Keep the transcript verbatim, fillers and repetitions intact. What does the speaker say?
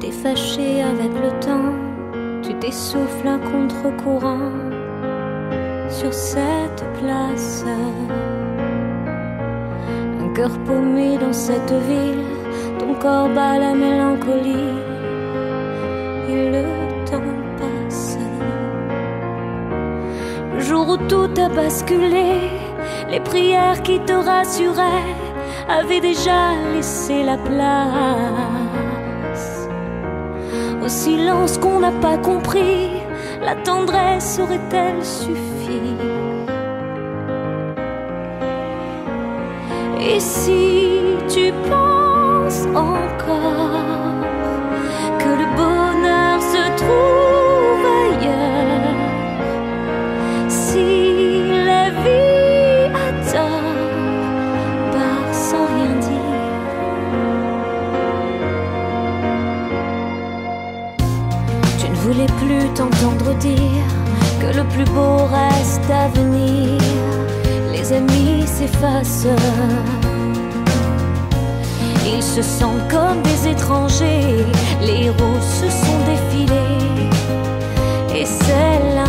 t'es fâché avec le temps, tu t'essouffles un contre-courant sur cette place. Un cœur paumé dans cette ville, ton corps bat la mélancolie et le temps passe. Le jour où tout a basculé, les prières qui te rassuraient avaient déjà laissé la place au silence qu'on n'a pas compris. La tendresse aurait-elle suffi? Et si tu penses encore que le bonheur se trouve ailleurs, si la vie a tort part sans rien dire, tu ne voulais plus t'entendre dire que le plus beau reste à venir. Les amis s'effacent, ils se sentent comme des étrangers. Les héros se sont défilés et c'est là